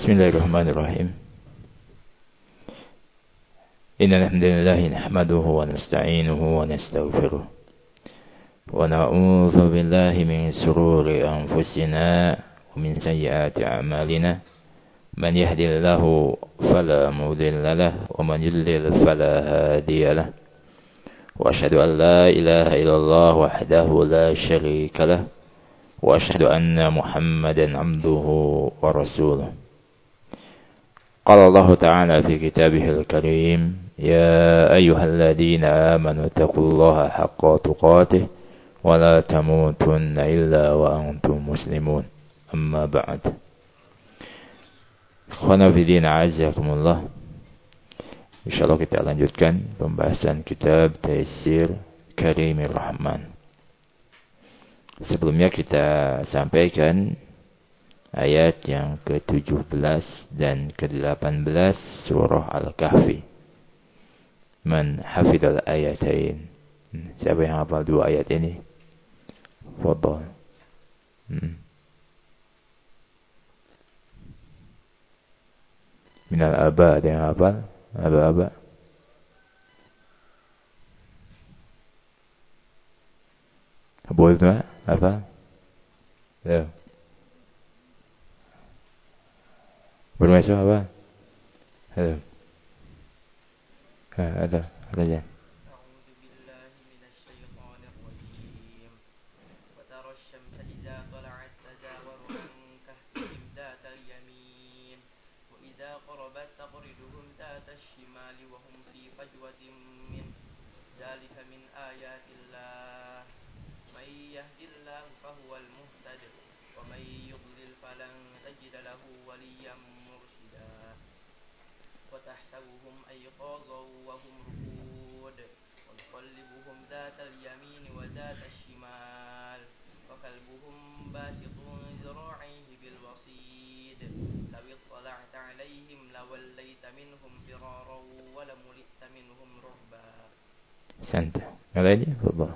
Bismillahirrahmanirrahim. Innal hamdalillah nahmaduhu wa nasta'inuhu wa nastaghfiruh. Wa na'udzu billahi min shururi anfusina wa min sayyiati a'malina. Man yahdihillahu fala mudilla lahu wa man yudlil fala hadiya lahu. Wa asyhadu an la ilaha illallah wahdahu la syarika lahu wa asyhadu anna Muhammadan 'abduhu wa rasuluh. Qala Allah Ta'ala fi kitabihil karim, ya ayyuhalladzina amanu taqullaha haqqa tuqatih wa la tamutunna illa wa antum muslimun. Amma ba'd. Ikhwana fi din, a'azzakumullah. Insyaallah kita lanjutkan pembahasan kitab Taysir Karimir Rahman. Sebelumnya kita sampaikan ayat yang ke-17 dan ke-18 surah Al-Kahfi. Man hafidhal ayatain. Siapa yang hafal dua ayat ini? Fadhal. Minal aba, ada yang hafal? Aba-aba. Boleh tak? Apa? Ya. Bermasuk apa? Halo. Ada aja. وتحسبهم أيقاظا وهم رقود ونقلبهم ذات اليمين وذات الشمال وكلبهم باسط ذراعيه بالوصيد لو اطلعت عليهم لوليت منهم فرارا ولملئت منهم رعبا. Santai. Yang lainnya, Allah.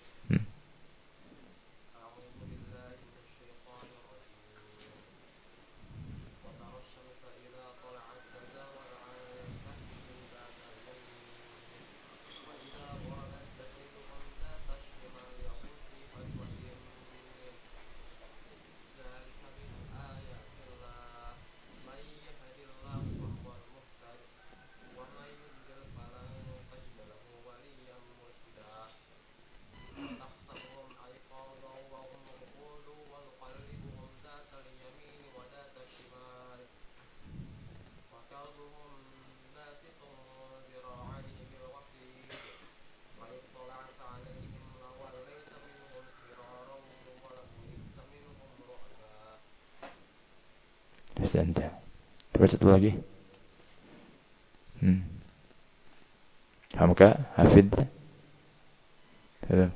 Santai. Coba satu lagi. Hamka, Hafid. Halo.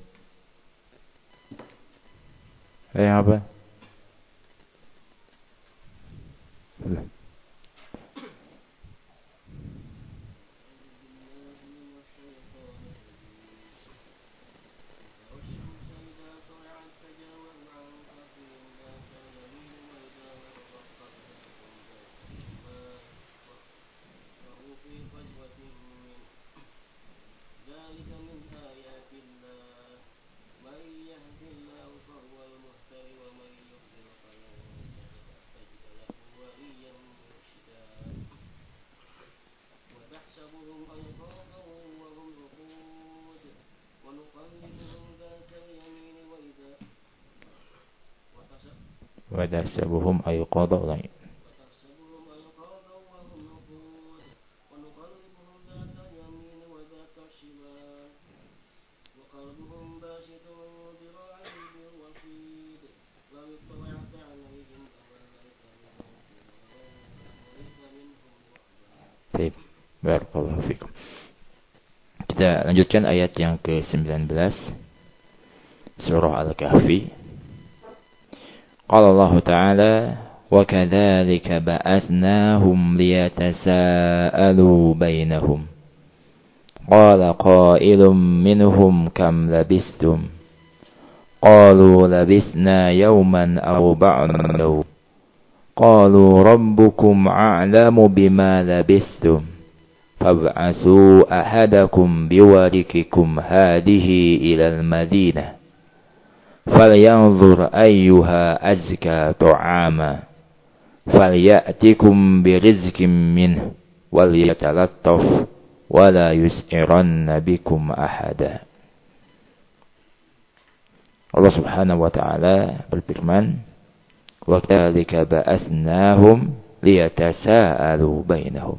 Yang apa? Halo. وتحسبهم أيقاظا ونقلبهم ذات اليمين وذات الشمال وقلبهم باسط ذراعيه بالوصيد لو اطلعت عليهم لوليت منهم رعبا. Baik, barakallahu fikum. Kita lanjutkan ayat yang ke-19 surah Al-Kahfi. قال الله تعالى وكذلك بعثناهم ليتساءلوا بينهم قال قائل منهم كم لبثتم قالوا لبثنا يوما أو بعض يوم qalu rabbukum a'lamu bima labistum fab'asu ahadakum biwarikikum hadihi ilal madinah falyanzur ayyuha azka ta'ama falyatikum birizqin minhu walyatalattaf wala yus'iranna bikum ahada. Allah Subhanahu wa taala berfirman, wa kadzalika ba'atsnahum liyatasaalu bainahum.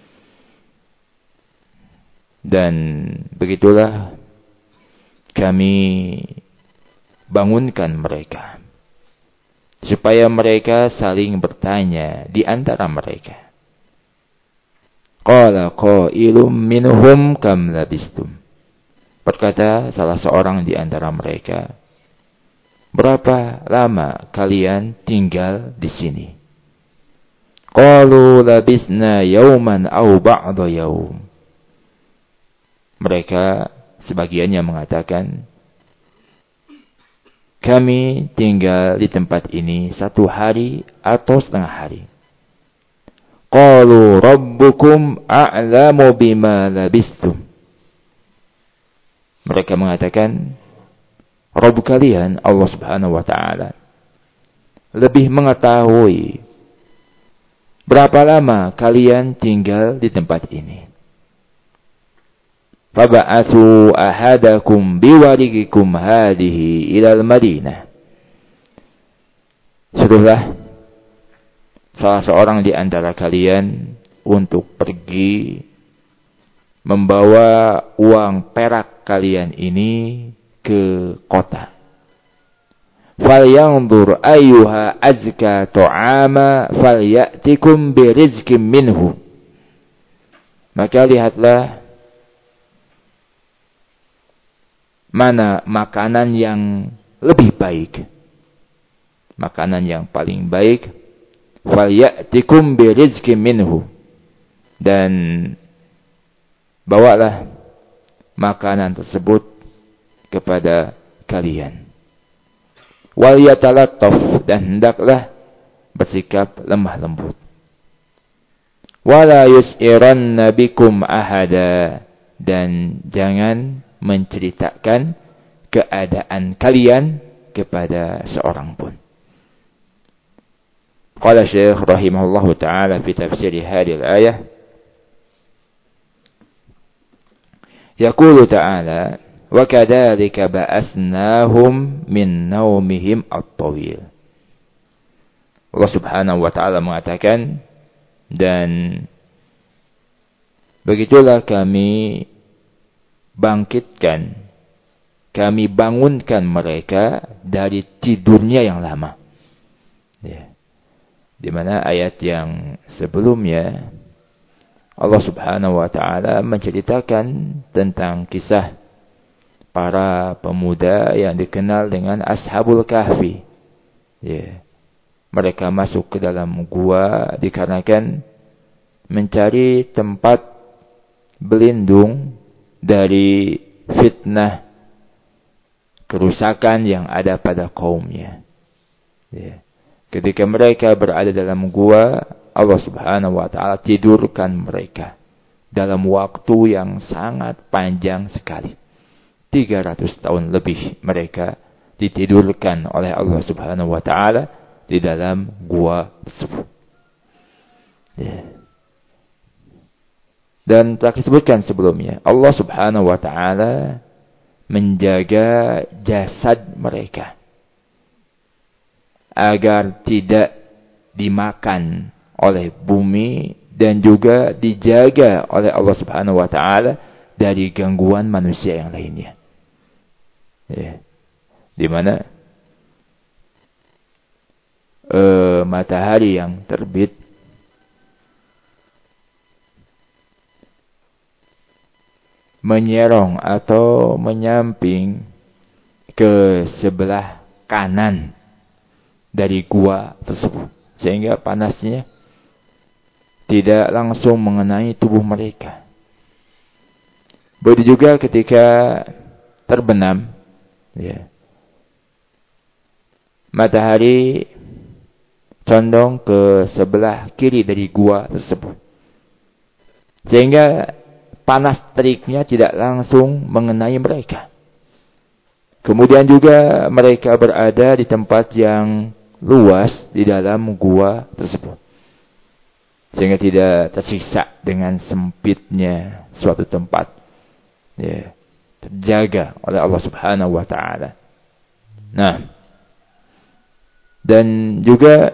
Dan begitulah kami bangunkan mereka supaya mereka saling bertanya di antara mereka. Qala qailum minhum kam labistum. Berkata salah seorang di antara mereka, berapa lama kalian tinggal di sini? Qalu labisna yauman aw ba'da yaum. Mereka sebagiannya mengatakan, kami tinggal di tempat ini 1 hari atau setengah hari. Qalu rabbukum a'lamu bima labistum. Mereka mengatakan, Rabb kalian, Allah Subhanahu wa taala, lebih mengetahui berapa lama kalian tinggal di tempat ini. Fab'atsu ahadakum biwarikikum hadihi ilal madinah. Suruhlah salah seorang di antara kalian untuk pergi membawa uang perak kalian ini ke kota. Falyanzur ayyuha azka ta'ama falyatikum birizqin minhu. Maka lihatlah mana makanan yang lebih baik, makanan yang paling baik. Falyatikum birizqin minhu, dan bawalah makanan tersebut kepada kalian. Wal yatalattaf, dan hendaklah bersikap lemah lembut. Wala yus'iranna bikum ahada, dan jangan menceritakan keadaan kalian kepada seorang pun. Qala Syekh rahimahullahu taala fi tafsir hadhihi al-ayah, yaqulu ta'ala wa kadzalika ba'asnahum min naumihim at-tawil. Allah Subhanahu wa taala mengatakan, dan begitulah kami bangkitkan, kami bangunkan mereka dari tidurnya yang lama. Ya. Di mana ayat yang sebelumnya Allah Subhanahu wa taala menceritakan tentang kisah para pemuda yang dikenal dengan Ashabul Kahfi. Ya. Mereka masuk ke dalam gua dikarenakan mencari tempat berlindung dari fitnah kerusakan yang ada pada kaumnya. Ya. Ketika mereka berada dalam gua, Allah Subhanahu wa taala tidurkan mereka dalam waktu yang sangat panjang sekali. 300 tahun lebih mereka ditidurkan oleh Allah Subhanahu wa taala di dalam gua tersebut. Ya. Dan telah disebutkan sebelumnya, Allah Subhanahu wa taala menjaga jasad mereka agar tidak dimakan oleh bumi, dan juga dijaga oleh Allah Subhanahu wa taala dari gangguan manusia yang lainnya. Ya. Di mana matahari yang terbit menyerong atau menyamping ke sebelah kanan dari gua tersebut, sehingga panasnya tidak langsung mengenai tubuh mereka. Begitu juga ketika terbenam, ya, matahari condong ke sebelah kiri dari gua tersebut. Sehingga panas teriknya tidak langsung mengenai mereka. Kemudian juga mereka berada di tempat yang luas di dalam gua tersebut. Sehingga tidak tersiksa dengan sempitnya suatu tempat. Ya, terjaga oleh Allah Subhanahu wa taala. Nah, dan juga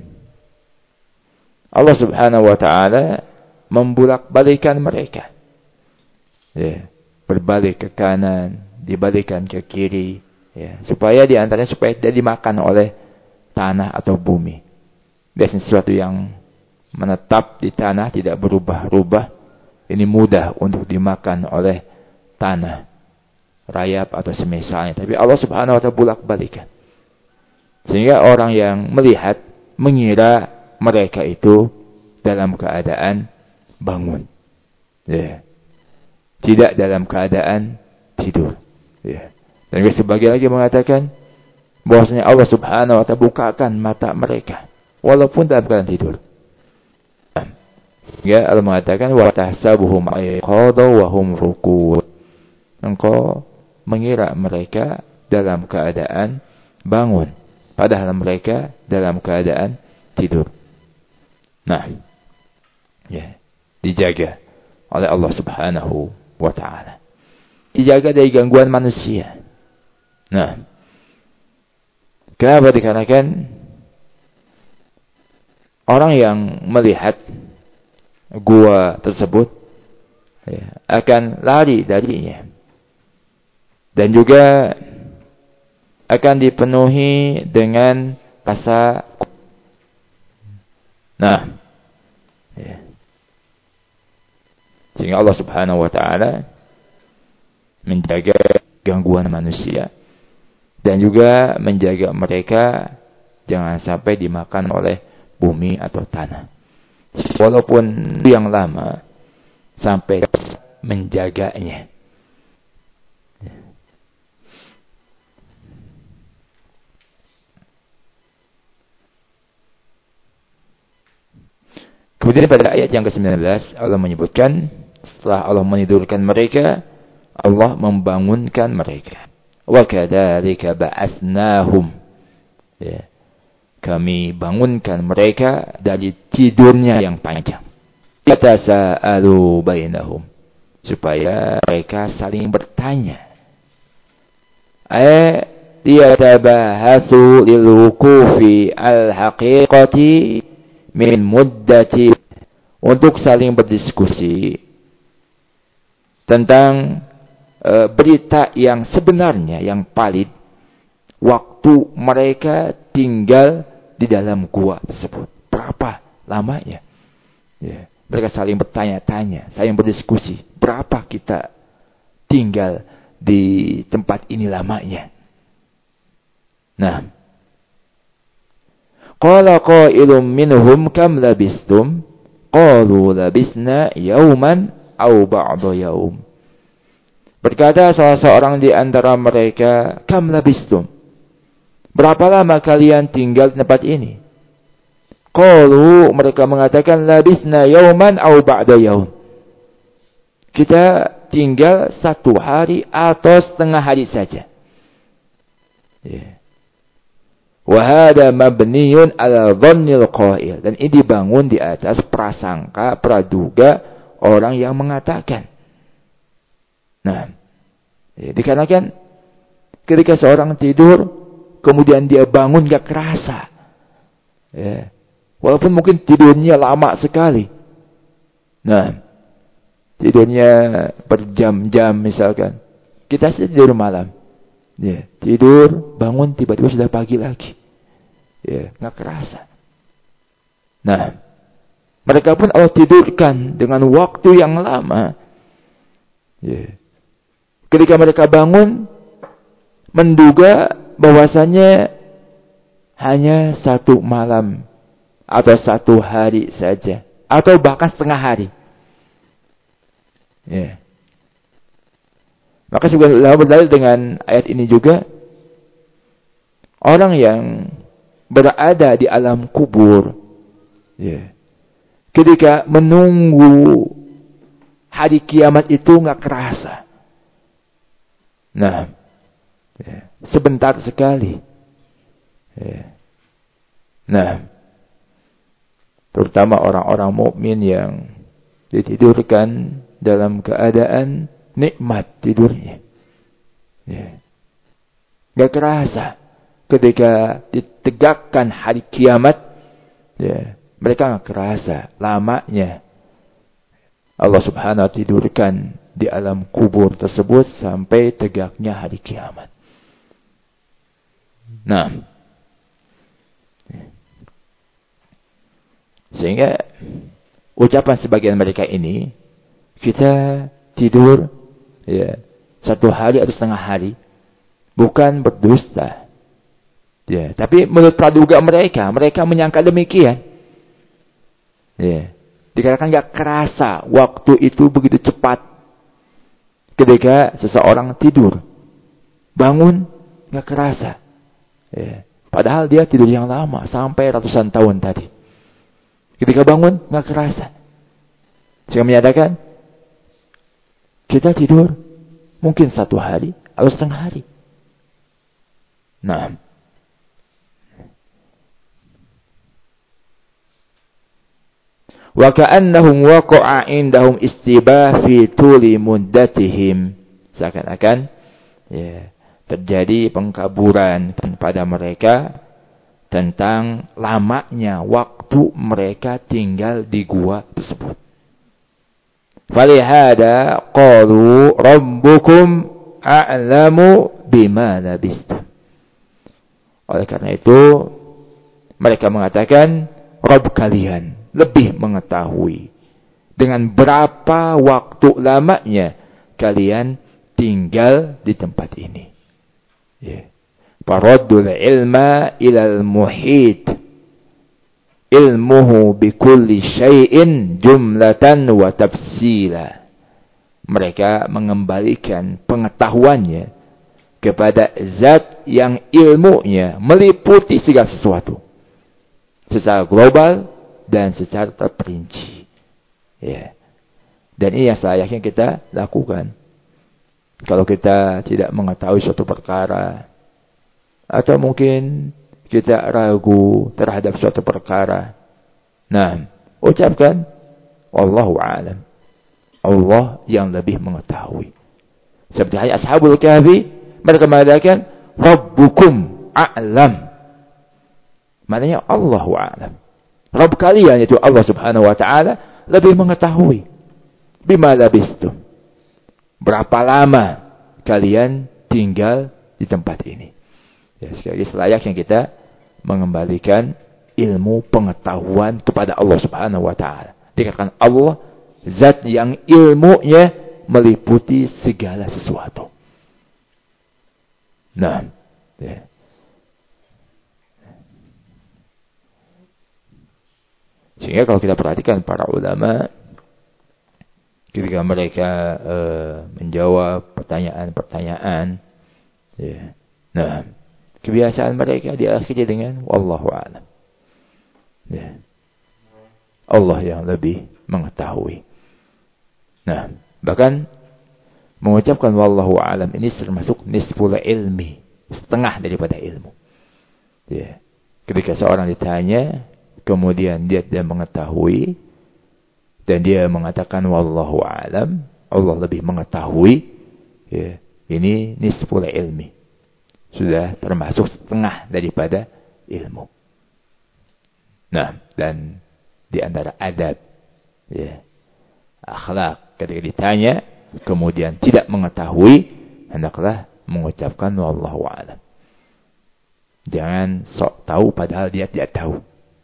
Allah Subhanahu wa taala membulak-balikan mereka. Ya, berbalik ke kanan, dibalikkan ke kiri, ya, supaya di antaranya supaya tidak dimakan oleh tanah atau bumi. Biasanya sesuatu yang menetap di tanah tidak berubah-ubah, ini mudah untuk dimakan oleh tanah, rayap atau semisalnya. Tapi Allah Subhanahu wa taala bulak-balikan. Sehingga orang yang melihat mengira mereka itu dalam keadaan bangun. Ya. Tidak dalam keadaan tidur. Ya. Dan sebagian lagi mengatakan bahwasanya Allah Subhanahu wa taala bukakan mata mereka walaupun dalam keadaan tidur. Sehingga Allah mengatakan wa tahsabuhum ayqadha wa hum rukud. Engkau mengira mereka dalam keadaan bangun padahal mereka dalam keadaan tidur. Nah, ya, dijaga oleh Allah Subhanahu wa taala. Dijaga dari gangguan manusia. Nah, kenapa? Dikarenakan orang yang melihat gua tersebut ya, akan lari darinya. Dan juga akan dipenuhi dengan rasa. Nah, ya. Sehingga Allah Subhanahu wa taala menjaga gangguan manusia dan juga menjaga mereka jangan sampai dimakan oleh bumi atau tanah. Walaupun yang lama sampai menjaganya. Kemudian pada ayat yang ke-19 Allah menyebutkan setelah Allah menidurkan mereka, Allah membangunkan mereka. Wa kadzalika ba'atsnahum. Ya. Kami bangunkan mereka dari tidurnya yang panjang. Yatasaalu bainahum. Supaya mereka saling bertanya. Liyatabahatsu lilwuqufi al-haqiqati min muddati, untuk saling berdiskusi tentang berita yang sebenarnya, yang valid, waktu mereka tinggal di dalam gua tersebut. Berapa lamanya? Ya. Mereka saling bertanya-tanya, saling berdiskusi. Berapa kita tinggal di tempat ini lamanya? Nah, qala qailum minhum kam labistum? Qalu labisna yauman aw ba'da yaum. Berkata salah seorang di antara mereka, kam labistum? Berapa lama kalian tinggal di tempat ini? Qalu, mereka mengatakan labisna yauman aw ba'da yaum. Kita tinggal 1 hari atau setengah hari saja. Yeah. Wahada mabniyun ala dhannil qail, dan ini dibangun di atas prasangka, praduga orang yang mengatakan. Nah, ya, dikarenakan ketika seorang tidur kemudian dia bangun gak kerasa. Ya. Walaupun mungkin tidurnya lama sekali. Nah, tidurnya berjam-jam misalkan. Kita tidur malam. Ya, tidur, bangun tiba-tiba sudah pagi lagi. Ya, nggak kerasa. Nah, mereka pun Allah tidurkan dengan waktu yang lama. Ya. Ketika mereka bangun, menduga bahwasanya hanya 1 malam atau 1 hari saja, atau bahkan setengah hari. Ya. Maka sebenarnya berdalil dengan ayat ini juga, orang yang berada di alam kubur, ya, ketika menunggu hari kiamat itu nggak kerasa. Nah, ya, sebentar sekali. Ya. Nah, terutama orang-orang mukmin yang ditidurkan dalam keadaan nikmat tidurnya. Ya. Gak kerasa ketika ditegakkan hari kiamat, ya, mereka gak kerasa lamanya Allah subhanahu wa ta'ala tidurkan di alam kubur tersebut sampai tegaknya hari kiamat. Nah, sehingga ucapan sebagian mereka ini, kita tidur, ya, 1 hari atau setengah hari, bukan berdusta. Ya, tapi menurut praduga mereka menyangka demikian. Ya, dikatakan gak kerasa waktu itu begitu cepat ketika seseorang tidur. Bangun gak kerasa. Ya, padahal dia tidur yang lama sampai ratusan tahun tadi. Ketika bangun gak kerasa. Sehingga menyatakan kita tidur mungkin 1 hari atau setengah hari. Nah, wa ka'annahum waqa'a indahum istibah fi tuli muddatihim, seakan-akan, ya, terjadi pengkaburan pada mereka tentang lamanya waktu mereka tinggal di gua tersebut. Falihada qalu rabbukum a'lamu bima labistum. Oleh karena itu mereka mengatakan Rabb kalian lebih mengetahui dengan berapa waktu lamanya kalian tinggal di tempat ini. Ya. Faraddul ilma ilal muhit ilmuhu bikulli syai'in jumlatan wa tafsila. Mereka mengembalikan pengetahuannya kepada zat yang ilmunya meliputi segala sesuatu secara global dan secara terperinci. Ya. Dan ini yang selayaknya kita lakukan. Kalau kita tidak mengetahui suatu perkara, atau mungkin kita ragu terhadap suatu perkara, nah, ucapkan wallahu a'lam. Allah yang lebih mengetahui. Seperti ayat Ashabul Kahfi, mereka mengatakan Rabbukum a'lam. Maknanya Allahu a'lam. Rabb kalian, yaitu Allah subhanahu wa ta'ala, lebih mengetahui. Bima labistum. Berapa lama kalian tinggal di tempat ini. Ya, sekali lagi selayaknya kita mengembalikan ilmu pengetahuan kepada Allah subhanahu wa ta'ala. Dikatakan Allah, zat yang ilmunya meliputi segala sesuatu. Nah, ya. Sehingga kalau kita perhatikan para ulama ketika mereka menjawab pertanyaan-pertanyaan, ya. Nah, kebiasaan mereka diakhiri dengan wallahu a'lam. Ya. Allah yang lebih mengetahui. Nah, bahkan mengucapkan wallahu a'lam ini termasuk nisful ilmi, setengah daripada ilmu. Ya. Ketika seorang ditanya, kemudian dia tidak mengetahui, dan dia mengatakan wallahu a'lam, Allah lebih mengetahui, ya, ini nisful ilmi. Sudah termasuk setengah daripada ilmu. Nah, dan di antara adab, ya, akhlak, ketika ditanya kemudian tidak mengetahui, hendaklah mengucapkan wallahu a'lam. Jangan sok tahu padahal dia tidak tahu.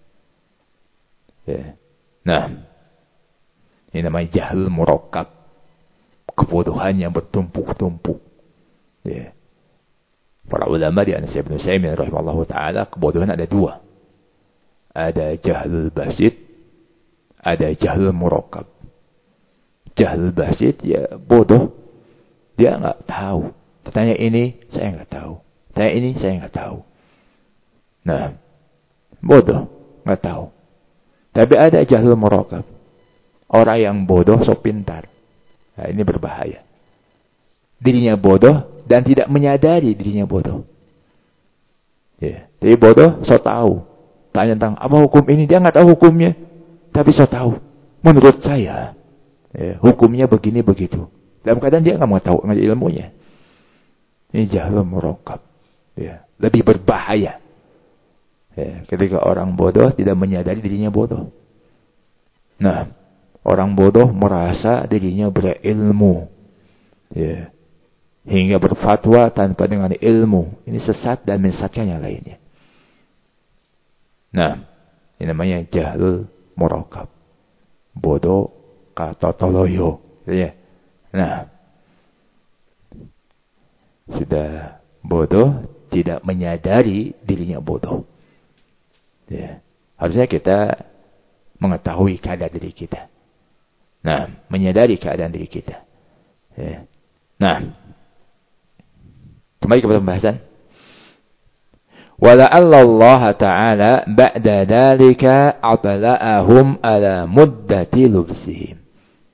Ya. Nah, ini namanya jahil murakkab, kebodohan yang bertumpuk-tumpuk. Ya. Para ulama di Syekh Ibnu Utsaimin rahimahullahu taala, kebodohan ada 2. Ada jahlul basit, ada jahlul murakkab. Jahlul basit, ya bodoh, dia enggak tahu. Tanya ini saya enggak tahu. Tanya ini saya enggak tahu. Nah, Bodoh, nggak tahu. Tapi ada jahlul murokab. Orang yang bodoh sok pintar. Nah, ini berbahaya. Dirinya bodoh dan tidak menyadari dirinya bodoh. Ya, jadi bodoh sok tahu. Tanya tentang apa hukum ini, dia nggak tahu hukumnya. Tapi sok tahu. Menurut saya, ya, hukumnya begini begitu. Dalam keadaan dia nggak mau tahu ilmunya. Ini jahlul murokab. Ya, lebih berbahaya. Ya, ketika orang bodoh tidak menyadari dirinya bodoh. Nah, orang bodoh merasa dirinya berilmu. Ya. Hingga berfatwa tanpa dengan ilmu. Ini sesat dan menyesatkan yang lainnya. Nah, ini namanya jahlul murokab. Bodoh kata toloyo. Ya. Nah, sudah bodoh, tidak menyadari dirinya bodoh. Ya. Harusnya kita mengetahui keadaan diri kita. Nah, menyadari keadaan diri kita. Ya. Nah, kembali kepada pembahasan. Wala'alla Allah Ta'ala ba'da dhalika atla'ahum ala muddati lubsihim.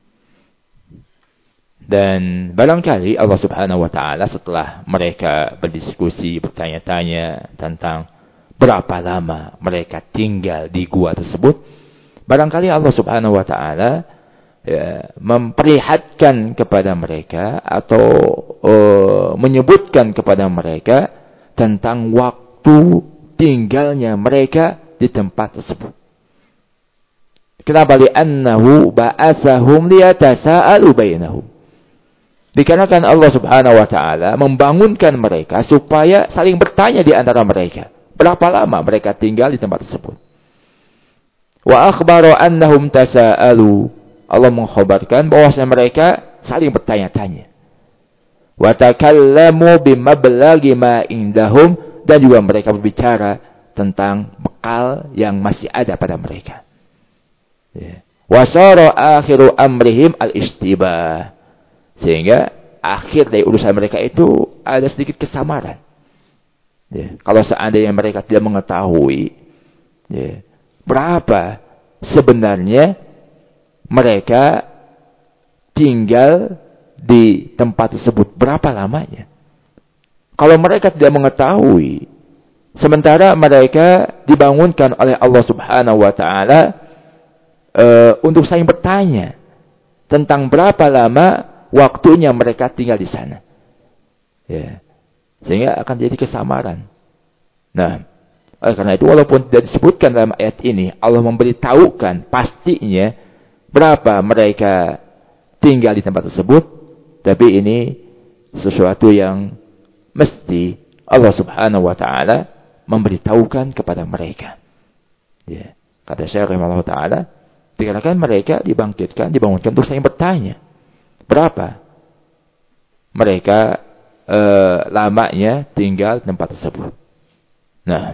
Dan barangkali Allah Subhanahu wa Ta'ala setelah mereka berdiskusi, bertanya-tanya tentang berapa lama mereka tinggal di gua tersebut, barangkali Allah Subhanahu wa Ta'ala ya, memperlihatkan kepada mereka atau menyebutkan kepada mereka tentang waktu tinggalnya mereka di tempat tersebut. Kenapa? Li'annahu ba'asahum liyatasa'alu bainahum. Dikarenakan Allah Subhanahu wa Ta'ala membangunkan mereka supaya saling bertanya di antara mereka. Berapa lama mereka tinggal di tempat tersebut. Wa akhbaru annahum tasa'alu. Allah mengkhabarkan bahwasanya mereka saling bertanya-tanya. Wa takallamu bimablaghi ma indahum, dan juga mereka berbicara tentang bekal yang masih ada pada mereka. Wa sara akhiru amrihim al-istibah. Sehingga akhir dari urusan mereka itu ada sedikit kesamaran. Ya, kalau seandainya mereka tidak mengetahui ya, berapa sebenarnya mereka tinggal di tempat tersebut, berapa lamanya. Kalau mereka tidak mengetahui, sementara mereka dibangunkan oleh Allah Subhanahu wa Ta'ala untuk saling bertanya tentang berapa lama waktunya mereka tinggal di sana. Ya. Sehingga akan jadi kesamaran. Nah, karena itu walaupun tidak disebutkan dalam ayat ini, Allah memberitahukan pastinya berapa mereka tinggal di tempat tersebut, tapi ini sesuatu yang mesti Allah Subhanahu wa Ta'ala memberitahukan kepada mereka. Ya. Kata Syekh rahimahullah ta'ala, dikarenakan mereka dibangkitkan, dibangunkan untuk saling bertanya. Berapa mereka lamanya tinggal di tempat tersebut. Nah,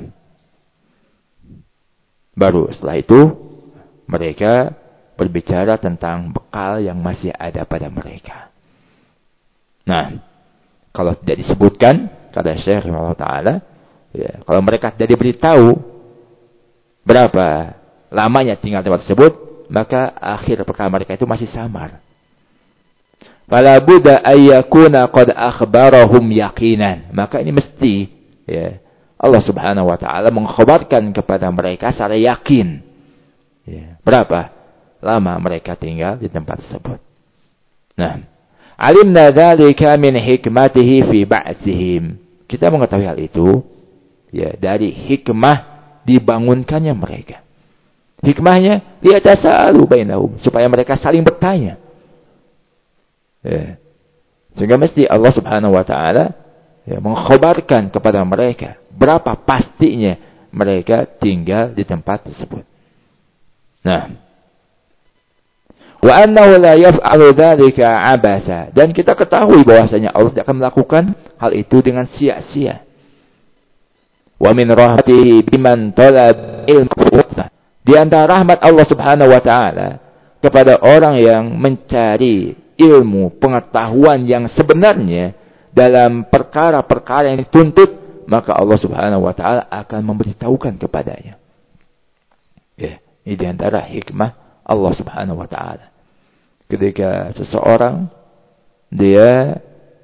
baru setelah itu mereka berbicara tentang bekal yang masih ada pada mereka. Nah, kalau tidak disebutkan, kata Syekh rahimahullah ta'ala, ya, kalau mereka tidak diberitahu berapa lamanya tinggal di tempat tersebut, maka akhir perkara mereka itu masih samar. Fala budda ayyakuna qad akhbarahum yaqinan. Maka ini mesti ya, Allah Subhanahu wa Ta'ala mengkhabarkan kepada mereka secara yakin ya, berapa lama mereka tinggal di tempat tersebut. Nah, alimna dzalika min hikmatihi fi ba'tsihim. Kita mengetahui hal itu ya dari hikmah dibangunkannya mereka. Hikmahnya liyatasa'alu bainahum, supaya mereka saling bertanya. Ya. Sehingga mesti Allah Subhanahu wa Ta'ala ya, mengkhabarkan kepada mereka berapa pastinya mereka tinggal di tempat tersebut. Nah, wa annahu la yaf'alu dzalika abasa, dan kita ketahui bahwasanya Allah tidak akan melakukan hal itu dengan sia-sia. Wa min rahmatihi biman talab ilmu, di antara rahmat Allah Subhanahu wa Ta'ala kepada orang yang mencari ilmu, pengetahuan yang sebenarnya dalam perkara-perkara yang dituntut, maka Allah Subhanahu wa Ta'ala akan memberitahukan kepadanya. Ini di antara hikmah Allah Subhanahu wa taala. Ketika seseorang dia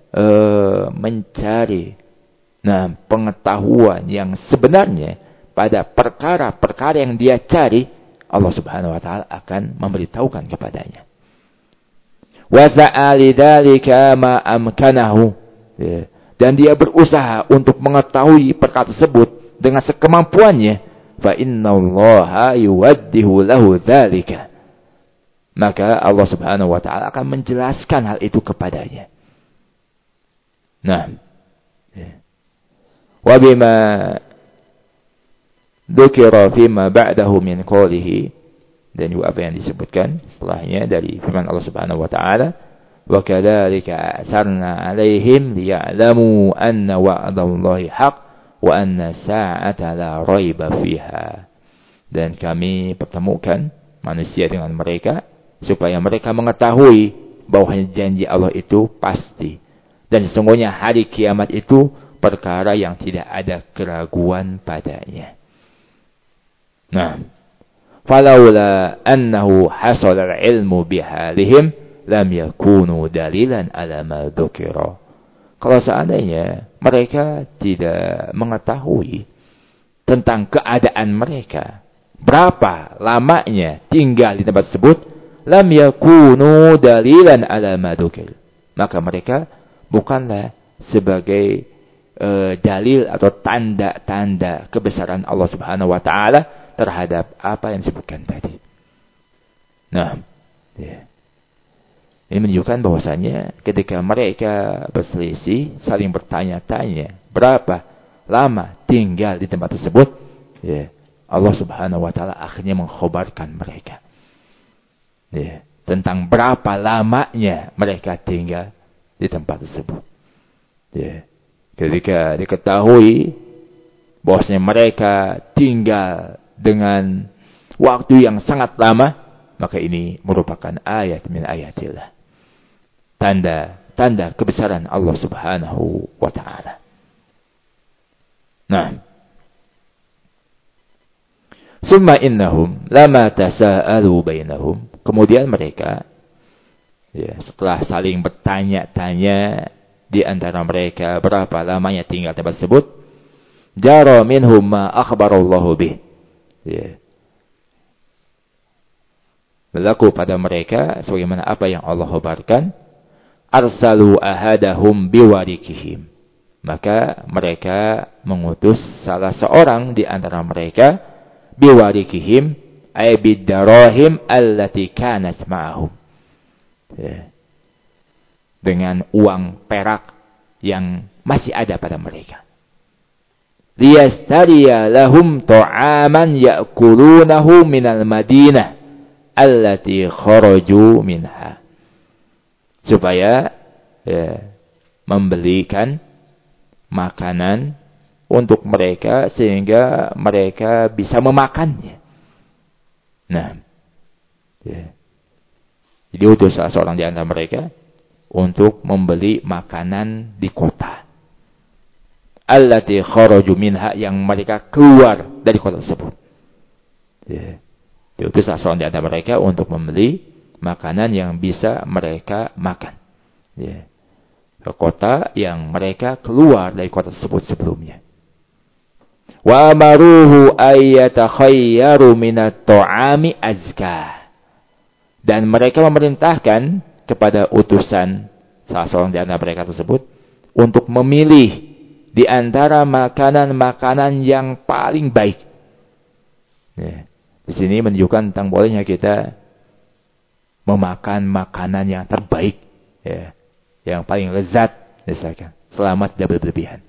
mencari pengetahuan yang sebenarnya pada perkara-perkara yang dia cari, Allah Subhanahu wa taala akan memberitahukan kepadanya. Wa za'ali dzalika ma amkanahu. Dan dia berusaha untuk mengetahui perkara tersebut dengan sekemampuannya. Fa innallaha yuwaddihu lahu dzalika. Maka Allah Subhanahu wa taala akan menjelaskan hal itu kepadanya. Wa bima dzukira fima ba'dahu min qawlihi, dan juga apa yang disebutkan setelahnya dari firman Allah Subhanahu wa taala, wa kadzalika a'tharna 'alaihim liya'lamu anna wa'dallahi haqq wa anna sa'ata la raiba fiha. Dan kami pertemukan manusia dengan mereka supaya mereka mengetahui bahwa janji Allah itu pasti, dan sesungguhnya hari kiamat itu perkara yang tidak ada keraguan padanya. Falaula annahu hasal al-ilmu bihalihim lam yakunu dalilan ala ma dzukira. Kalau seandainya mereka tidak mengetahui tentang keadaan mereka, berapa lamanya tinggal di tempat tersebut, lam yakunu dalilan ala ma dzukir, maka mereka bukanlah sebagai dalil atau tanda-tanda kebesaran Allah Subhanahu wa taala terhadap apa yang disebutkan tadi. Ini menunjukkan bahwasanya ketika mereka berselisih, saling bertanya-tanya berapa lama tinggal di tempat tersebut, Allah Subhanahu wa taala akhirnya mengkhabarkan mereka tentang berapa lamanya mereka tinggal di tempat tersebut. Ketika diketahui bahwasanya mereka tinggal dengan waktu yang sangat lama, maka ini merupakan ayat min ayatillah, tanda kebesaran Allah Subhanahu wa taala. Summa innahum lama tasa'alu bainahum, kemudian mereka setelah saling bertanya-tanya di antara mereka berapa lamanya tinggal tempat tersebut, jara minhum ma akhbarallahu bih, berlaku pada mereka sebagaimana apa yang Allah khabarkan. Arsalu ahadahum biwarikihim, maka mereka mengutus salah seorang di antara mereka, biwarikihim ay bidarahim allati kanat ma'ahum, dengan uang perak yang masih ada pada mereka. Liyastariya lahum ta'aman ya'kulunahu minal madinah allati kharaju minha, supaya membelikan makanan untuk mereka sehingga mereka bisa memakannya. Jadi utus salah seorang di antara mereka untuk membeli makanan di kota. Allati kharaju minha, yang mereka keluar dari kota tersebut. Diutus salah seorang di antara mereka untuk membeli makanan yang bisa mereka makan. Ke kota yang mereka keluar dari kota tersebut sebelumnya. Wa amaruhu ayyatakhayyaru minat ta'ami azka, dan mereka memerintahkan kepada utusan salah seorang di antara mereka tersebut untuk memilih di antara makanan-makanan yang paling baik. Di sini menunjukkan tentang bolehnya kita memakan makanan yang terbaik, yang paling lezat, misalkan, selamat tidak berlebihan.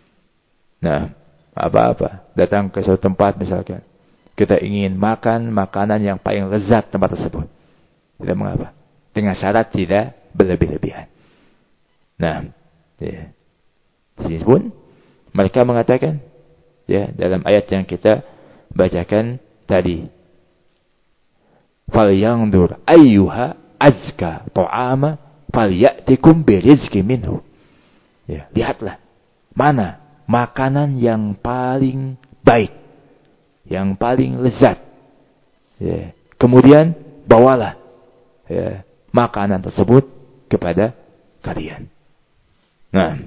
Apa-apa, datang ke suatu tempat misalkan, kita ingin makan makanan yang paling lezat tempat tersebut, tidak mengapa, dengan syarat tidak berlebih-lebihan. Di sini pun mereka mengatakan, dalam ayat yang kita bacakan tadi, falyanzur ayyuha azka ta'ama falyatikum birizqi minhu. Lihatlah mana makanan yang paling baik, yang paling lezat, Ya. Kemudian bawalah ya, makanan tersebut kepada kalian. Nah,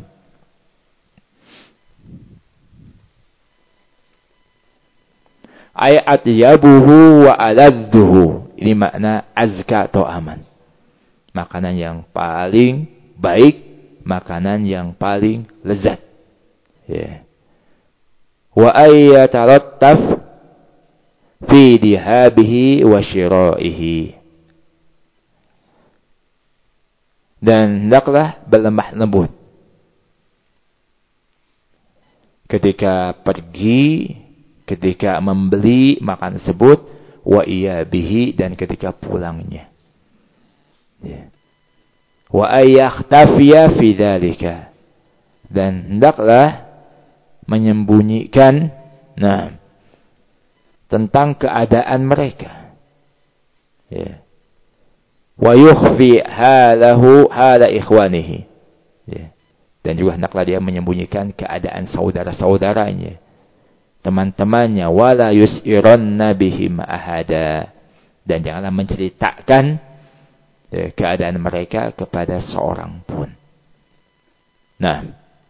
ayat yabuhu wa aladzuhu. Ini makna azka atau aman. Makanan yang paling baik, makanan yang paling lezat. Ya. Wa ayyatarattaf fi dihabihi wa syira'ihi. Dan hendaklah berlemah lembut ketika pergi, ketika membeli makan tersebut, wa iyabihi, dan ketika pulangnya. Ya. Wa ayyakhtafiya fi dzalika, dan hendaklah menyembunyikan tentang keadaan mereka. Ya. Wa yukhfi halahu hala ikhwanihi. Ya. Dan juga hendaklah dia menyembunyikan keadaan saudara-saudaranya, teman-temannya. Wala yus'iranna bihim ahada, dan janganlah menceritakan ya, keadaan mereka kepada seorang pun. Nah,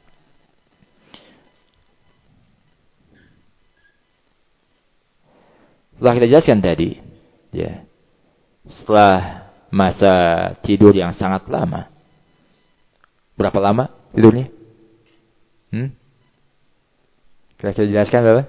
setelah kita jelaskan tadi, ya, setelah masa tidur yang sangat lama, berapa lama tidurnya? Kira-kira jelaskan berapa?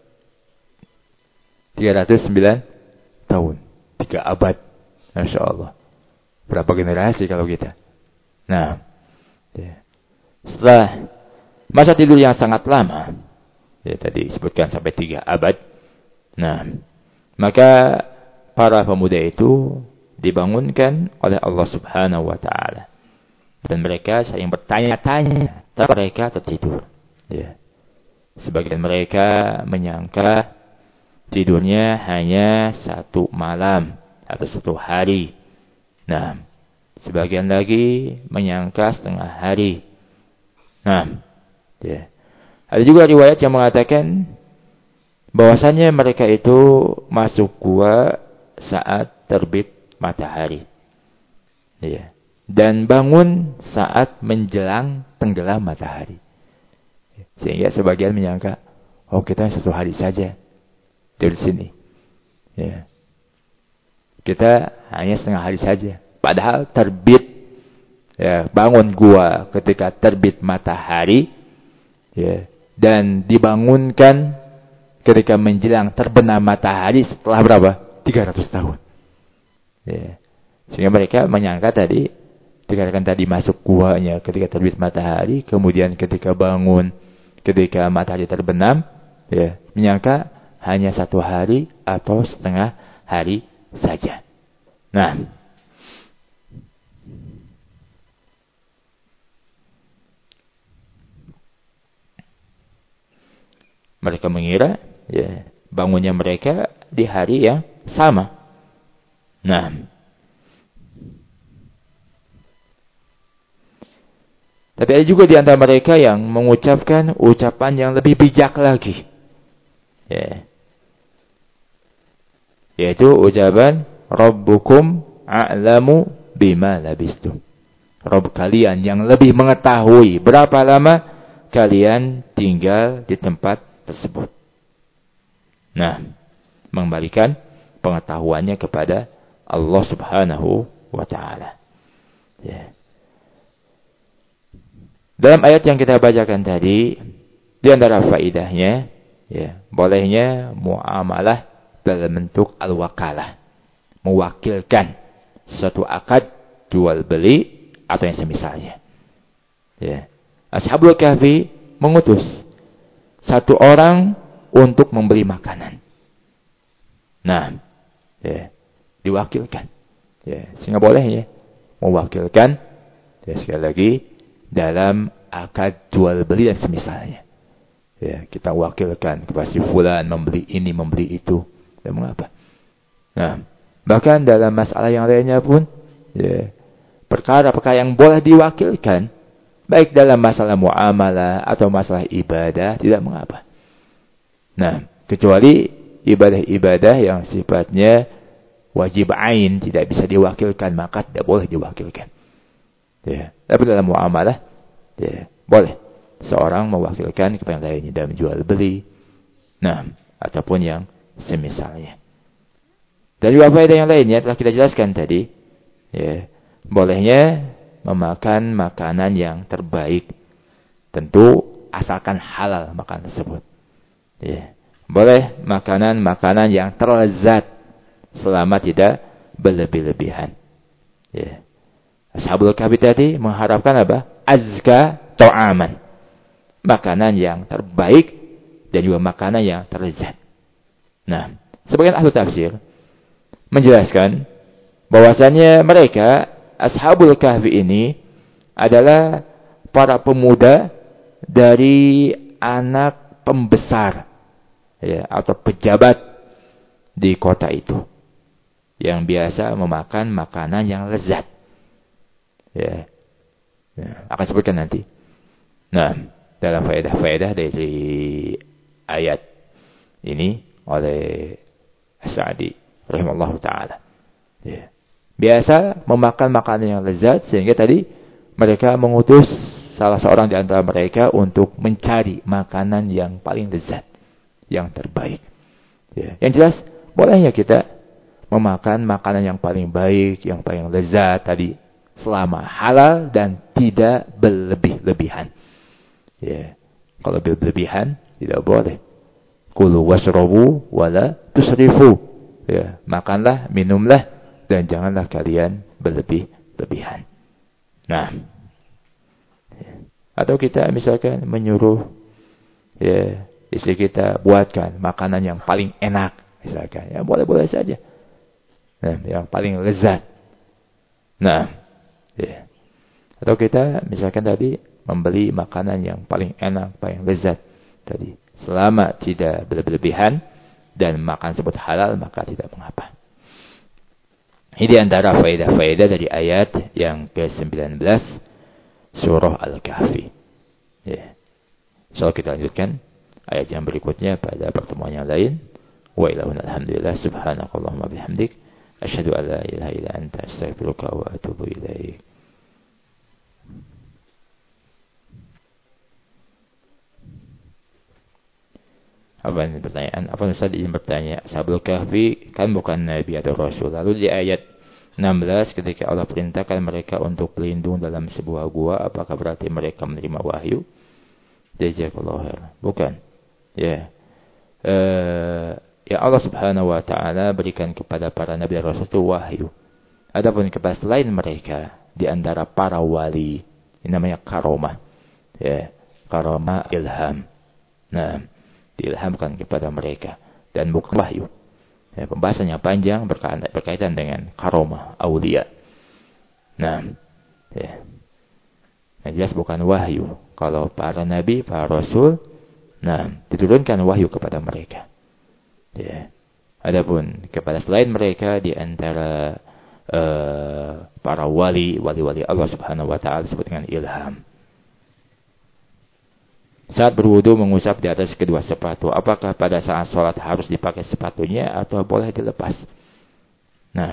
309 tahun, 3 abad, Masya Allah. Berapa generasi kalau kita? Nah, ya, setelah masa tidur yang sangat lama, ya tadi disebutkan sampai 3 abad. Nah, maka para pemuda itu dibangunkan oleh Allah Subhanahu wa taala. Dan mereka saling bertanya-tanya, tapi mereka tertidur. Ya. Sebagian mereka menyangka tidurnya hanya 1 malam atau 1 hari. Nah, sebagian lagi menyangka setengah hari. Nah, ya. Ada juga riwayat yang mengatakan bahwasannya mereka itu masuk gua saat terbit matahari. Ya. Dan bangun saat menjelang tenggelam matahari. Sehingga sebagian menyangka, oh kita 1 hari saja dari sini. Ya. Kita hanya setengah hari saja. Padahal terbit, ya, bangun gua ketika terbit matahari, ya, dan dibangunkan ketika menjelang terbenam matahari setelah berapa? 300 tahun. Ya. Sehingga mereka menyangka tadi, dikatakan tadi masuk guanya ketika terbit matahari, kemudian ketika bangun ketika matahari terbenam, ya, menyangka hanya 1 hari atau setengah hari saja. Nah, mereka mengira, ya, bangunnya mereka di hari yang sama. Nah, tapi ada juga di antara mereka yang mengucapkan ucapan yang lebih bijak lagi. Ya. Yaitu ucapan Rabbukum a'lamu bima labistum. Rabb kalian yang lebih mengetahui berapa lama kalian tinggal di tempat tersebut. Nah, mengembalikan pengetahuannya kepada Allah Subhanahu wa taala. Ya. Dalam ayat yang kita bacakan tadi, di antara faidahnya, ya, bolehnya muamalah dalam bentuk al-wakalah, mewakilkan suatu akad jual beli atau yang semisalnya. Ya. Ashabul Kahfi mengutus 1 orang untuk membeli makanan. Nah, ya, diwakilkan. Ya, sehingga boleh ya mewakilkan, ya, sekali lagi dalam akad jual beli dan semisalnya. Ya, kita wakilkan kepada si fulan membeli ini, membeli itu. Dan mengapa? Nah, bahkan dalam masalah yang lainnya pun, ya, perkara-perkara yang boleh diwakilkan, baik dalam masalah muamalah atau masalah ibadah, tidak mengapa. Nah, kecuali ibadah-ibadah yang sifatnya wajib ain, tidak bisa diwakilkan, maka tidak boleh diwakilkan. Ya. Tapi dalam muamalah, ya, boleh seorang mewakilkan kepada yang lainnya dalam jual beli, nah, ataupun yang semisalnya. Dan juga faedah yang lainnya telah kita jelaskan tadi, ya, bolehnya memakan makanan yang terbaik, tentu asalkan halal makanan tersebut. Ya. Boleh makanan-makanan yang terlezat selama tidak berlebih-lebihan. Ya. Ashabul Kahfi tadi mengharapkan apa? Azka ta'aman. Makanan yang terbaik dan juga makanan yang terlezat. Nah, sebagian ahli tafsir menjelaskan bahwasannya mereka Ashabul Kahfi ini adalah para pemuda dari anak pembesar, ya, atau pejabat di kota itu yang biasa memakan makanan yang lezat. Ya. Ya, akan sebutkan nanti. Nah, dalam faedah-faedah dari ayat ini oleh As-Sa'di rahimahullah ta'ala. Ya. Biasa memakan makanan yang lezat, sehingga tadi mereka mengutus salah seorang di antara mereka untuk mencari makanan yang paling lezat, yang terbaik. Ya. Yang jelas, bolehnya kita memakan makanan yang paling baik, yang paling lezat tadi, selama halal dan tidak berlebih-lebihan. Ya. Kalau berlebihan, tidak boleh. Kulu washrabu wala tusrifu. Ya. Makanlah, minumlah, dan janganlah kalian berlebih-lebihan. Nah, atau kita misalkan menyuruh, ya, istri kita buatkan makanan yang paling enak, misalkan, ya boleh-boleh saja. Nah, yang paling lezat. Nah, ya. Atau kita misalkan tadi membeli makanan yang paling enak, paling lezat tadi, selama tidak berlebihan dan makan sebut halal, maka tidak mengapa. Ini antara faedah-faedah dari ayat yang ke-19 surah Al-Kahfi. Ya. So kita lanjutkan ayat yang berikutnya pada pertemuan yang lain. Wa ilahuna alhamdulillah subhanakallahumma bihamdik asyhadu an la ilaha illa anta astaghfiruka wa atubu ilaik. Apa ini pertanyaan? Apa Ustaz ingin bertanya? Ashabul Kahfi kan bukan nabi atau rasul. Lalu di ayat 16 ketika Allah perintahkan mereka untuk berlindung dalam sebuah gua, apakah berarti mereka menerima wahyu? Jazakallahu khair. Bukan. Ya. Ya Allah Subhanahu wa taala berikan kepada para nabi dan rasul itu wahyu. Adapun kepada selain mereka di antara para wali, ini namanya karomah. Ya, karomah ilham. Nah, diilhamkan kepada mereka dan bukan wahyu. Ya, pembahasannya panjang berkaitan dengan karomah aulia. Nah, ya. Yang jelas bukan wahyu. Kalau para nabi, para rasul, nah, diturunkan wahyu kepada mereka. Ya. Adapun kepada selain mereka di antara para wali Allah Subhanahu wa taala disebut dengan ilham. Saat berwudu mengusap di atas kedua sepatu, apakah pada saat sholat harus dipakai sepatunya atau boleh dilepas? Nah,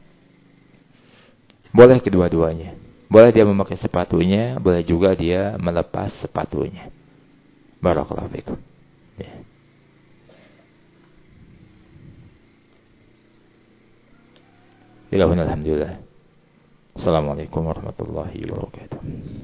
boleh kedua-duanya. Boleh dia memakai sepatunya, boleh juga dia melepas sepatunya. Barakallahu fikum. Ya. Alhamdulillah. Assalamualaikum warahmatullahi wabarakatuh.